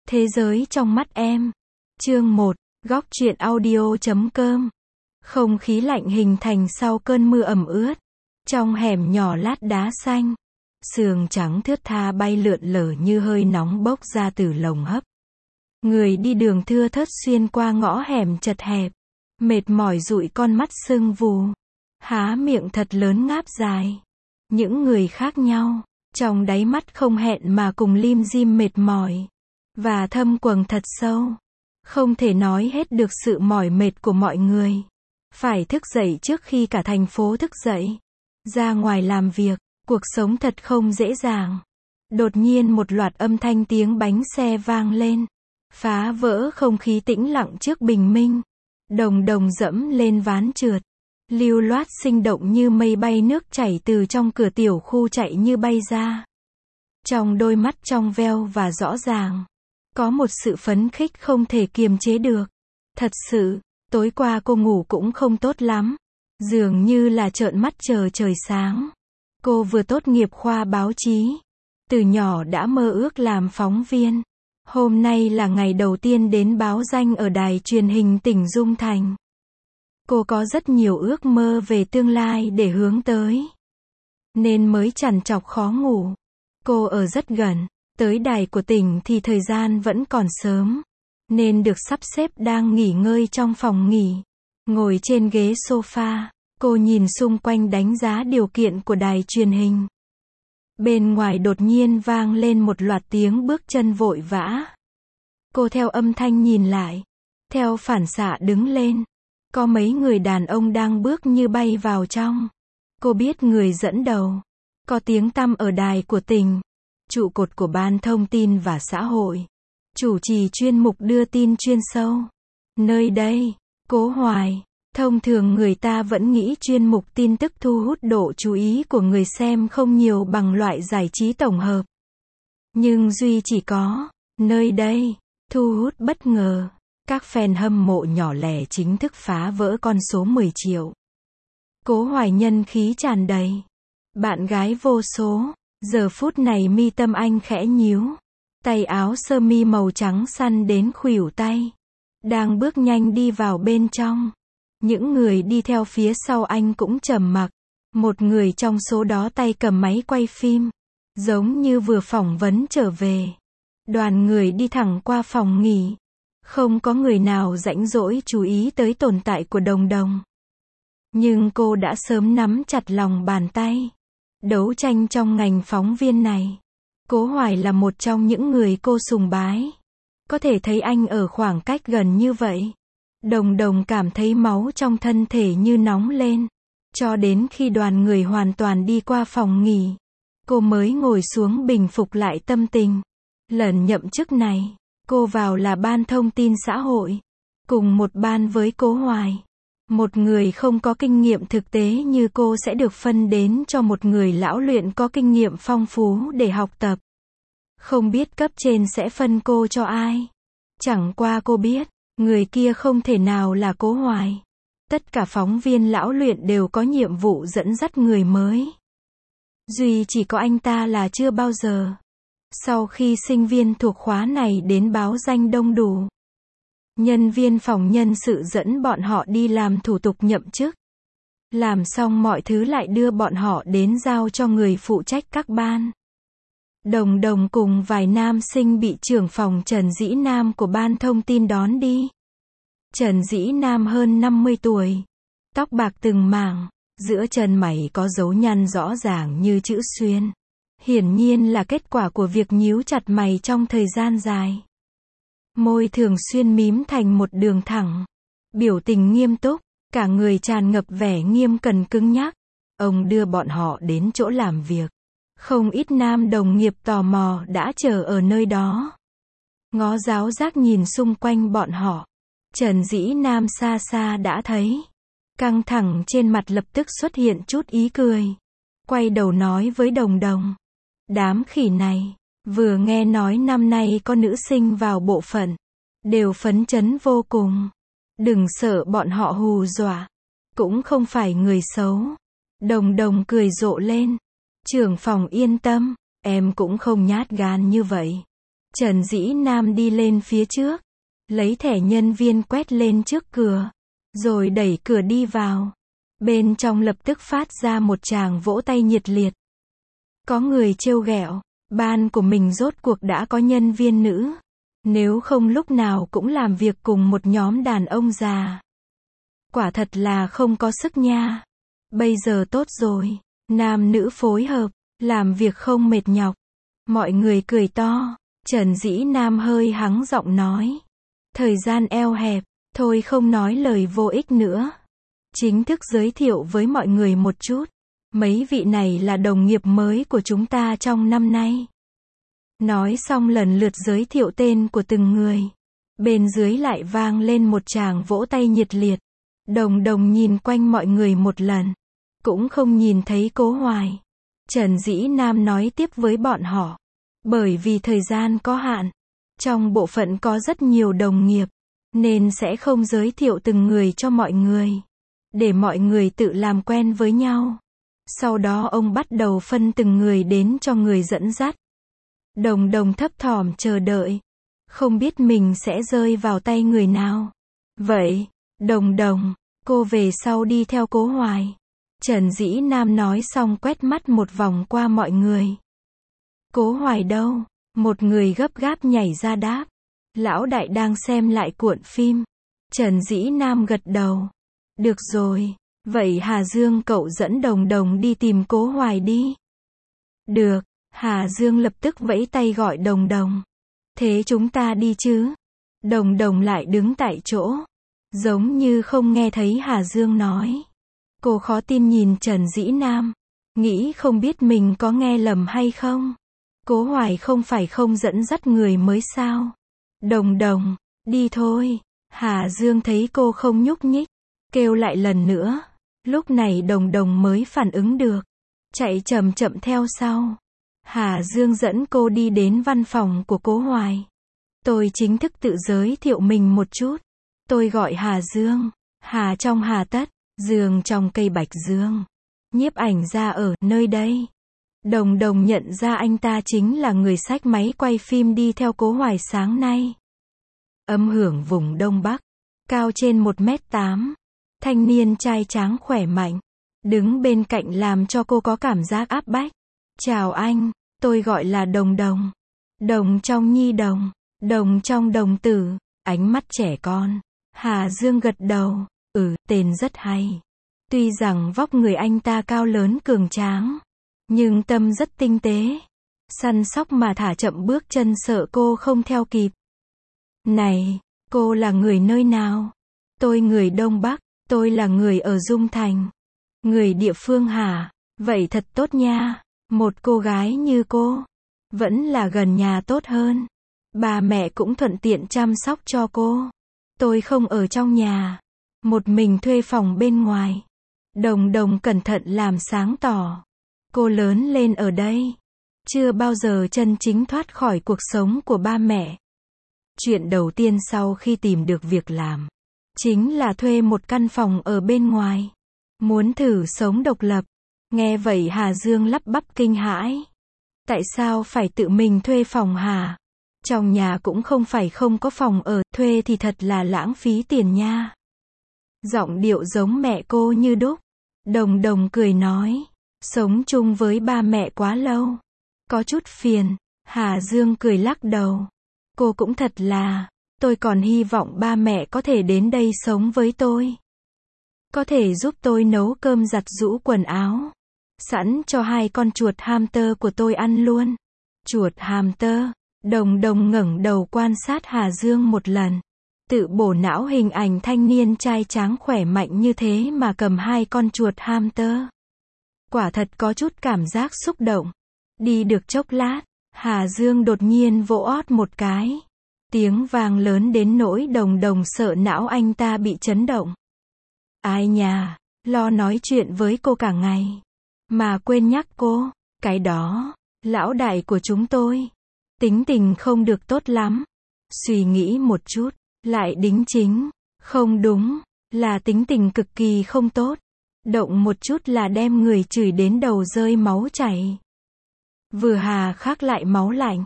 Thế giới trong mắt em. Chương 1, góc truyện audio.com. Không khí lạnh hình thành sau cơn mưa ẩm ướt. Trong hẻm nhỏ lát đá xanh, sương trắng thướt tha bay lượn lờ như hơi nóng bốc ra từ lồng hấp. Người đi đường thưa thớt xuyên qua ngõ hẻm chật hẹp, mệt mỏi dụi con mắt sưng vù, há miệng thật lớn ngáp dài. Những người khác nhau, trong đáy mắt không hẹn mà cùng lim dim mệt mỏi và thâm quầng thật sâu. Không thể nói hết được sự mỏi mệt của mọi người. Phải thức dậy trước khi cả thành phố thức dậy. Ra ngoài làm việc, cuộc sống thật không dễ dàng. Đột nhiên một loạt âm thanh tiếng bánh xe vang lên, phá vỡ không khí tĩnh lặng trước bình minh. Đồng đồng dẫm lên ván trượt, lưu loát sinh động như mây bay, nước chảy từ trong cửa tiểu khu chạy như bay ra. Trong đôi mắt trong veo và rõ ràng, có một sự phấn khích không thể kiềm chế được. Thật sự, tối qua cô ngủ cũng không tốt lắm. Dường như là trợn mắt chờ trời sáng. Cô vừa tốt nghiệp khoa báo chí. Từ nhỏ đã mơ ước làm phóng viên. Hôm nay là ngày đầu tiên đến báo danh ở đài truyền hình tỉnh Dung Thành. Cô có rất nhiều ước mơ về tương lai để hướng tới, nên mới trằn trọc khó ngủ. Cô ở rất gần, tới đài của tỉnh thì thời gian vẫn còn sớm, nên được sắp xếp đang nghỉ ngơi trong phòng nghỉ. Ngồi trên ghế sofa, cô nhìn xung quanh đánh giá điều kiện của đài truyền hình. Bên ngoài đột nhiên vang lên một loạt tiếng bước chân vội vã. Cô theo âm thanh nhìn lại, theo phản xạ đứng lên. Có mấy người đàn ông đang bước như bay vào trong. Cô biết người dẫn đầu, có tiếng tăm ở đài của tỉnh, trụ cột của Ban Thông tin và Xã hội, chủ trì chuyên mục đưa tin chuyên sâu. Nơi đây, Cố Hoài. Thông thường người ta vẫn nghĩ chuyên mục tin tức thu hút độ chú ý của người xem không nhiều bằng loại giải trí tổng hợp. Nhưng duy chỉ có, nơi đây, thu hút bất ngờ. Các fan hâm mộ nhỏ lẻ chính thức phá vỡ con số 10 triệu. Cố Hoài nhân khí tràn đầy. Bạn gái vô số. Giờ phút này mi tâm anh khẽ nhíu. Tay áo sơ mi màu trắng săn đến khuỷu tay. Đang bước nhanh đi vào bên trong. Những người đi theo phía sau anh cũng trầm mặc. Một người trong số đó tay cầm máy quay phim, giống như vừa phỏng vấn trở về. Đoàn người đi thẳng qua phòng nghỉ. Không có người nào rảnh rỗi chú ý tới tồn tại của Đồng Đồng. Nhưng cô đã sớm nắm chặt lòng bàn tay. Đấu tranh trong ngành phóng viên này. Cố Hoài là một trong những người cô sùng bái. Có thể thấy anh ở khoảng cách gần như vậy. Đồng Đồng cảm thấy máu trong thân thể như nóng lên. Cho đến khi đoàn người hoàn toàn đi qua phòng nghỉ, cô mới ngồi xuống bình phục lại tâm tình. Lần nhậm chức này, cô vào là Ban Thông tin Xã hội, cùng một ban với Cố Hoài. Một người không có kinh nghiệm thực tế như cô sẽ được phân đến cho một người lão luyện có kinh nghiệm phong phú để học tập. Không biết cấp trên sẽ phân cô cho ai. Chẳng qua cô biết, người kia không thể nào là Cố Hoài. Tất cả phóng viên lão luyện đều có nhiệm vụ dẫn dắt người mới. Duy chỉ có anh ta là chưa bao giờ. Sau khi sinh viên thuộc khóa này đến báo danh đông đủ, nhân viên phòng nhân sự dẫn bọn họ đi làm thủ tục nhậm chức. Làm xong mọi thứ lại đưa bọn họ đến giao cho người phụ trách các ban. Đồng Đồng cùng vài nam sinh bị trưởng phòng Trần Dĩ Nam của Ban Thông tin đón đi. Trần Dĩ Nam hơn 50 tuổi, tóc bạc từng mảng, giữa chân mày có dấu nhăn rõ ràng như chữ xuyên. Hiển nhiên là kết quả của việc nhíu chặt mày trong thời gian dài. Môi thường xuyên mím thành một đường thẳng. Biểu tình nghiêm túc, cả người tràn ngập vẻ nghiêm cẩn cứng nhắc. Ông đưa bọn họ đến chỗ làm việc. Không ít nam đồng nghiệp tò mò đã chờ ở nơi đó. Ngó giáo giác nhìn xung quanh bọn họ. Trần Dĩ Nam xa xa đã thấy. Căng thẳng trên mặt lập tức xuất hiện chút ý cười. Quay đầu nói với Đồng Đồng. Đám khỉ này, vừa nghe nói năm nay có nữ sinh vào bộ phận, đều phấn chấn vô cùng. Đừng sợ bọn họ hù dọa, cũng không phải người xấu. Đồng Đồng cười rộ lên. Trưởng phòng yên tâm, em cũng không nhát gan như vậy. Trần Dĩ Nam đi lên phía trước, lấy thẻ nhân viên quét lên trước cửa, rồi đẩy cửa đi vào. Bên trong lập tức phát ra một tràng vỗ tay nhiệt liệt. Có người trêu ghẹo, ban của mình rốt cuộc đã có nhân viên nữ. Nếu không lúc nào cũng làm việc cùng một nhóm đàn ông già. Quả thật là không có sức nha. Bây giờ tốt rồi, nam nữ phối hợp, làm việc không mệt nhọc. Mọi người cười to, Trần Dĩ Nam hơi hắng giọng nói. Thời gian eo hẹp, thôi không nói lời vô ích nữa. Chính thức giới thiệu với mọi người một chút. Mấy vị này là đồng nghiệp mới của chúng ta trong năm nay. Nói xong lần lượt giới thiệu tên của từng người. Bên dưới lại vang lên một tràng vỗ tay nhiệt liệt. Đồng Đồng nhìn quanh mọi người một lần. Cũng không nhìn thấy Cố Hoài. Trần Dĩ Nam nói tiếp với bọn họ. Bởi vì thời gian có hạn. Trong bộ phận có rất nhiều đồng nghiệp. Nên sẽ không giới thiệu từng người cho mọi người. Để mọi người tự làm quen với nhau. Sau đó ông bắt đầu phân từng người đến cho người dẫn dắt. Đồng Đồng thấp thỏm chờ đợi. Không biết mình sẽ rơi vào tay người nào. Vậy, Đồng Đồng, cô về sau đi theo Cố Hoài. Trần Dĩ Nam nói xong quét mắt một vòng qua mọi người. Cố Hoài đâu? Một người gấp gáp nhảy ra đáp. Lão đại đang xem lại cuộn phim. Trần Dĩ Nam gật đầu. Được rồi, vậy Hà Dương cậu dẫn Đồng Đồng đi tìm Cố Hoài đi. Được, Hà Dương lập tức vẫy tay gọi Đồng Đồng. Thế chúng ta đi chứ? Đồng Đồng lại đứng tại chỗ. Giống như không nghe thấy Hà Dương nói. Cô khó tin nhìn Trần Dĩ Nam. Nghĩ không biết mình có nghe lầm hay không. Cố Hoài không phải không dẫn dắt người mới sao? Đồng Đồng, đi thôi. Hà Dương thấy cô không nhúc nhích. Kêu lại lần nữa. Lúc này Đồng Đồng mới phản ứng được. Chạy chậm chậm theo sau. Hà Dương dẫn cô đi đến văn phòng của Cố Hoài. Tôi chính thức tự giới thiệu mình một chút. Tôi gọi Hà Dương. Hà trong Hà Tất, Dương trong cây bạch dương. Nhiếp ảnh ra ở nơi đây. Đồng Đồng nhận ra anh ta chính là người xách máy quay phim đi theo Cố Hoài sáng nay. Âm hưởng vùng Đông Bắc. Cao trên 1m8. Thanh niên trai tráng khỏe mạnh. Đứng bên cạnh làm cho cô có cảm giác áp bách. Chào anh, tôi gọi là Đồng Đồng. Đồng trong nhi đồng. Đồng trong đồng tử. Ánh mắt trẻ con. Hà Dương gật đầu. Tên rất hay. Tuy rằng vóc người anh ta cao lớn cường tráng. Nhưng tâm rất tinh tế. Săn sóc mà thả chậm bước chân sợ cô không theo kịp. Này, cô là người nơi nào? Tôi người Đông Bắc. Tôi là người ở Dung Thành. Người địa phương hả? Vậy thật tốt nha. Một cô gái như cô. Vẫn là gần nhà tốt hơn. Bà mẹ cũng thuận tiện chăm sóc cho cô. Tôi không ở trong nhà. Một mình thuê phòng bên ngoài. Đồng Đồng cẩn thận làm sáng tỏ. Cô lớn lên ở đây. Chưa bao giờ chân chính thoát khỏi cuộc sống của ba mẹ. Chuyện đầu tiên sau khi tìm được việc làm. Chính là thuê một căn phòng ở bên ngoài. Muốn thử sống độc lập. Nghe vậy Hà Dương lắp bắp kinh hãi. Tại sao phải tự mình thuê phòng hả? Trong nhà cũng không phải không có phòng ở, thuê thì thật là lãng phí tiền nha. Giọng điệu giống mẹ cô như đúc. Đồng Đồng cười nói. Sống chung với ba mẹ quá lâu. Có chút phiền. Hà Dương cười lắc đầu. Cô cũng thật là. Tôi còn hy vọng ba mẹ có thể đến đây sống với tôi. Có thể giúp tôi nấu cơm giặt giũ quần áo. Sẵn cho hai con chuột hamster của tôi ăn luôn. Chuột hamster. Đồng Đồng ngẩng đầu quan sát Hà Dương một lần. Tự bổ não hình ảnh thanh niên trai tráng khỏe mạnh như thế mà cầm hai con chuột hamster. Quả thật có chút cảm giác xúc động. Đi được chốc lát, Hà Dương đột nhiên vỗ ót một cái. Tiếng vang lớn đến nỗi Đồng Đồng sợ não anh ta bị chấn động. Ai nhà, lo nói chuyện với cô cả ngày. Mà quên nhắc cô, cái đó, lão đại của chúng tôi. Tính tình không được tốt lắm. Suy nghĩ một chút, lại đính chính. Không đúng, là tính tình cực kỳ không tốt. Động một chút là đem người chửi đến đầu rơi máu chảy. Vừa hà khắc lại máu lạnh.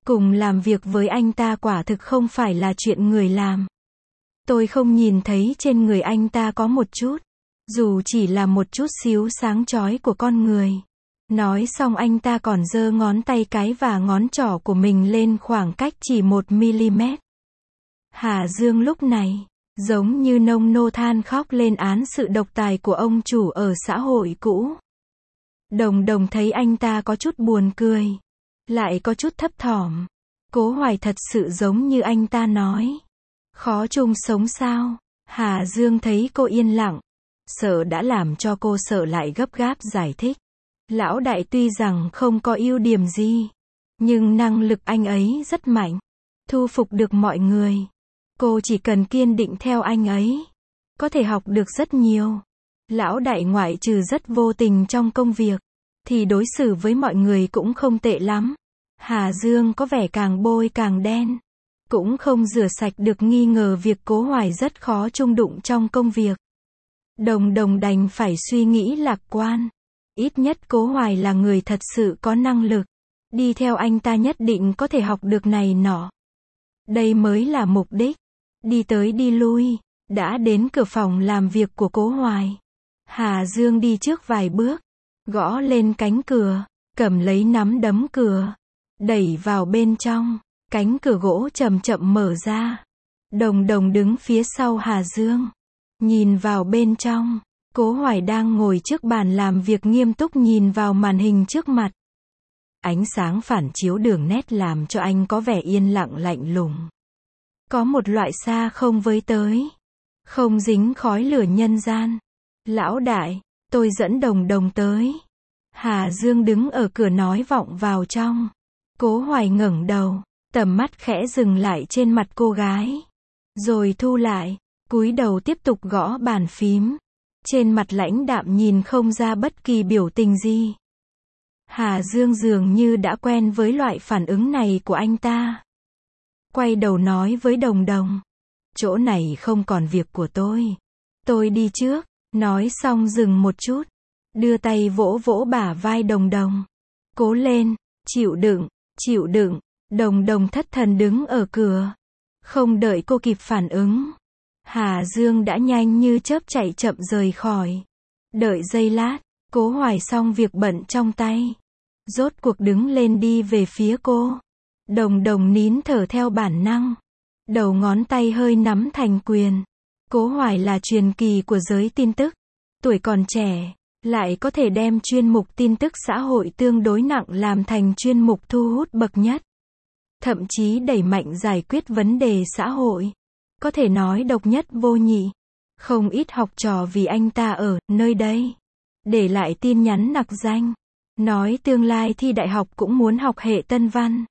Cùng làm việc với anh ta quả thực không phải là chuyện người làm. Tôi không nhìn thấy trên người anh ta có một chút, dù chỉ là một chút xíu sáng chói của con người. Nói xong anh ta còn giơ ngón tay cái và ngón trỏ của mình lên khoảng cách chỉ 1 mm. Hà Dương lúc này, giống như nông nô than khóc lên án sự độc tài của ông chủ ở xã hội cũ. Đồng Đồng thấy anh ta có chút buồn cười, lại có chút thấp thỏm. Cố Hoài thật sự giống như anh ta nói. Khó chung sống sao? Hà Dương thấy cô yên lặng, sợ đã làm cho cô sợ lại gấp gáp giải thích. Lão đại tuy rằng không có ưu điểm gì, nhưng năng lực anh ấy rất mạnh, thu phục được mọi người. Cô chỉ cần kiên định theo anh ấy, có thể học được rất nhiều. Lão đại ngoại trừ rất vô tình trong công việc, thì đối xử với mọi người cũng không tệ lắm. Hà Dương có vẻ càng bôi càng đen, cũng không rửa sạch được nghi ngờ việc Cố Hoài rất khó chung đụng trong công việc. Đồng Đồng đành phải suy nghĩ lạc quan. Ít nhất Cố Hoài là người thật sự có năng lực. Đi theo anh ta nhất định có thể học được này nọ. Đây mới là mục đích. Đi tới đi lui, đã đến cửa phòng làm việc của Cố Hoài. Hà Dương đi trước vài bước, gõ lên cánh cửa, cầm lấy nắm đấm cửa, đẩy vào bên trong. Cánh cửa gỗ chậm chậm mở ra. Đồng Đồng đứng phía sau Hà Dương, nhìn vào bên trong. Cố Hoài đang ngồi trước bàn làm việc nghiêm túc nhìn vào màn hình trước mặt. Ánh sáng phản chiếu đường nét làm cho anh có vẻ yên lặng lạnh lùng. Có một loại xa không với tới, không dính khói lửa nhân gian. Lão đại, tôi dẫn Đồng Đồng tới. Hà Dương đứng ở cửa nói vọng vào trong. Cố Hoài ngẩng đầu, tầm mắt khẽ dừng lại trên mặt cô gái, rồi thu lại, cúi đầu tiếp tục gõ bàn phím. Trên mặt lãnh đạm nhìn không ra bất kỳ biểu tình gì. Hà Dương dường như đã quen với loại phản ứng này của anh ta. Quay đầu nói với Đồng Đồng, chỗ này không còn việc của tôi đi trước. Nói xong dừng một chút, đưa tay vỗ vỗ bả vai Đồng Đồng. Cố lên, chịu đựng, chịu đựng. Đồng Đồng thất thần đứng ở cửa, không đợi cô kịp phản ứng. Hà Dương đã nhanh như chớp chạy chậm rời khỏi. Đợi giây lát, Cố Hoài xong việc bận trong tay, rốt cuộc đứng lên đi về phía cô. Đồng Đồng nín thở theo bản năng, đầu ngón tay hơi nắm thành quyền. Cố Hoài là truyền kỳ của giới tin tức, tuổi còn trẻ, lại có thể đem chuyên mục tin tức xã hội tương đối nặng làm thành chuyên mục thu hút bậc nhất. Thậm chí đẩy mạnh giải quyết vấn đề xã hội. Có thể nói độc nhất vô nhị. Không ít học trò vì anh ta ở nơi đây để lại tin nhắn nặc danh, nói tương lai thi đại học cũng muốn học hệ Tân Văn.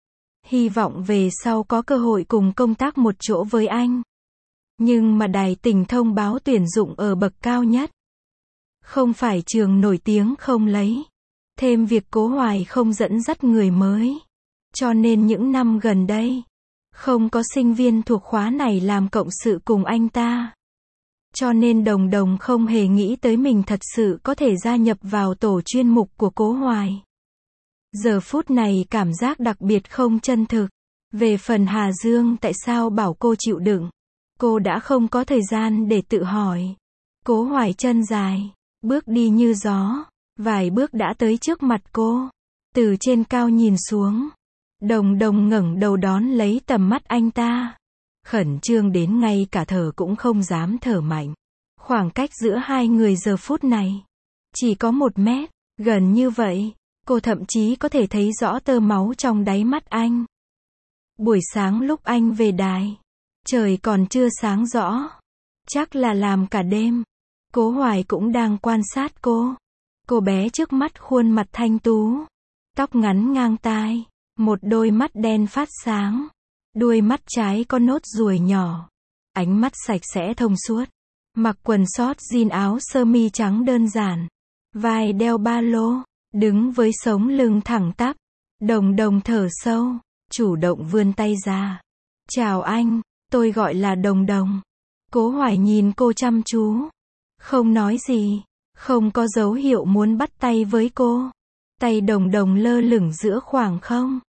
Hy vọng về sau có cơ hội cùng công tác một chỗ với anh. Nhưng mà đài tỉnh thông báo tuyển dụng ở bậc cao nhất. Không phải trường nổi tiếng không lấy. Thêm việc Cố Hoài không dẫn dắt người mới. Cho nên những năm gần đây, không có sinh viên thuộc khóa này làm cộng sự cùng anh ta. Cho nên Đồng Đồng không hề nghĩ tới mình thật sự có thể gia nhập vào tổ chuyên mục của Cố Hoài. Giờ phút này cảm giác đặc biệt không chân thực. Về phần Hà Dương tại sao bảo cô chịu đựng, cô đã không có thời gian để tự hỏi. Cố Hoài chân dài, bước đi như gió, vài bước đã tới trước mặt cô. Từ trên cao nhìn xuống, Đồng Đồng ngẩng đầu đón lấy tầm mắt anh ta. Khẩn trương đến ngay cả thở cũng không dám thở mạnh. Khoảng cách giữa hai người giờ phút này chỉ có 1 mét, gần như vậy, cô thậm chí có thể thấy rõ tơ máu trong đáy mắt anh. Buổi sáng lúc anh về đài, trời còn chưa sáng rõ, chắc là làm cả đêm. Cố Hoài cũng đang quan sát cô. Cô bé trước mắt khuôn mặt thanh tú, tóc ngắn ngang tai, một đôi mắt đen phát sáng, đuôi mắt trái có nốt ruồi nhỏ, ánh mắt sạch sẽ thông suốt, mặc quần sót jean áo sơ mi trắng đơn giản, vai đeo ba lô, đứng với sống lưng thẳng tắp. Đồng Đồng thở sâu, chủ động vươn tay ra. Chào anh, tôi gọi là Đồng Đồng. Cố Hoài nhìn cô chăm chú, không nói gì, không có dấu hiệu muốn bắt tay với cô. Tay Đồng Đồng lơ lửng giữa khoảng không.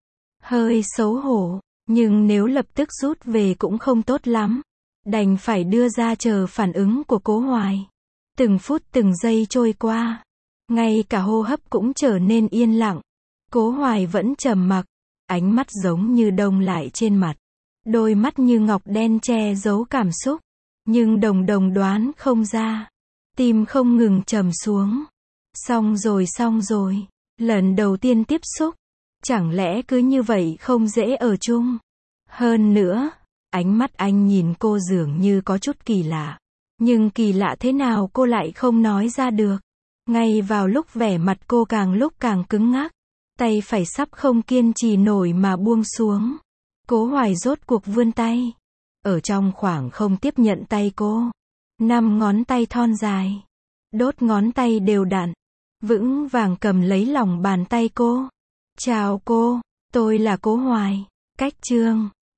Hơi xấu hổ, nhưng nếu lập tức rút về cũng không tốt lắm. Đành phải đưa ra chờ phản ứng của Cố Hoài. Từng phút từng giây trôi qua. Ngay cả hô hấp cũng trở nên yên lặng. Cố Hoài vẫn trầm mặc. Ánh mắt giống như đông lại trên mặt. Đôi mắt như ngọc đen che giấu cảm xúc. Nhưng Đồng Đồng đoán không ra. Tim không ngừng trầm xuống. Xong rồi. Lần đầu tiên tiếp xúc. Chẳng lẽ cứ như vậy không dễ ở chung? Hơn nữa, ánh mắt anh nhìn cô dường như có chút kỳ lạ. Nhưng kỳ lạ thế nào cô lại không nói ra được. Ngay vào lúc vẻ mặt cô càng lúc càng cứng ngắc. Tay phải sắp không kiên trì nổi mà buông xuống. Cố Hoài rốt cuộc vươn tay. Ở trong khoảng không tiếp nhận tay cô. 5 ngón tay thon dài. Đốt ngón tay đều đặn. Vững vàng cầm lấy lòng bàn tay cô. Chào cô, tôi là Cố Hoài. Cách chương